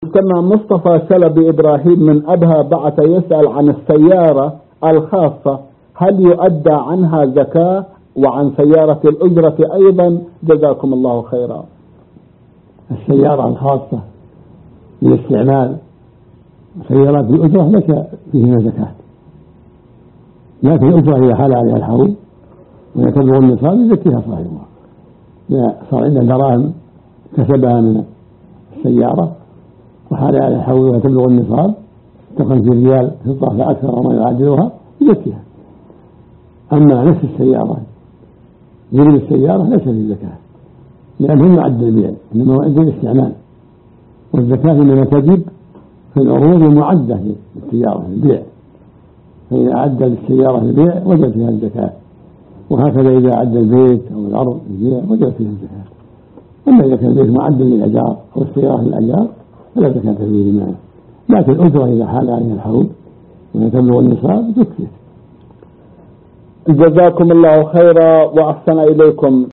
كما مصطفى شلبي إبراهيم من أبها بعث يسأل عن السيارة الخاصة، هل يؤدى عنها زكاة؟ وعن سيارة الأجرة أيضا، جزاكم الله خيرا. السيارة الخاصة للاستعمال سيارات الأجرة لك فيهما زكاة، لكن الأجرة إذا حال عليها الحول ويتبع النصاب يزكيها صاحبها، إذا صار عنده دراهم كسبها من السيارة وحال عليها الحول ويتبع النصاب 50 ريال فضة فأكثر وما يعادلها يزكيها. أما نفس السيارة جلب السيارة ليس فيه زكاة لأنه معد البيع، إنما معد الاستعمال، والزكاة إنما تجب في العروض المعدة للسيارة البيع، فإذا أعد للسيارة البيع وجب فيها الزكاة، وهكذا إذا أعد البيت أو الأرض البيع وجب فيها الزكاة. أما إذا كان البيت معد للأجار أو السيارة للأجار فلا زكاة فيه لمعنى، لكن الأجرة إذا حال عليها الحول ويتبلغ النصاب تكفي. جزاكم الله خيرا وأحسن إليكم.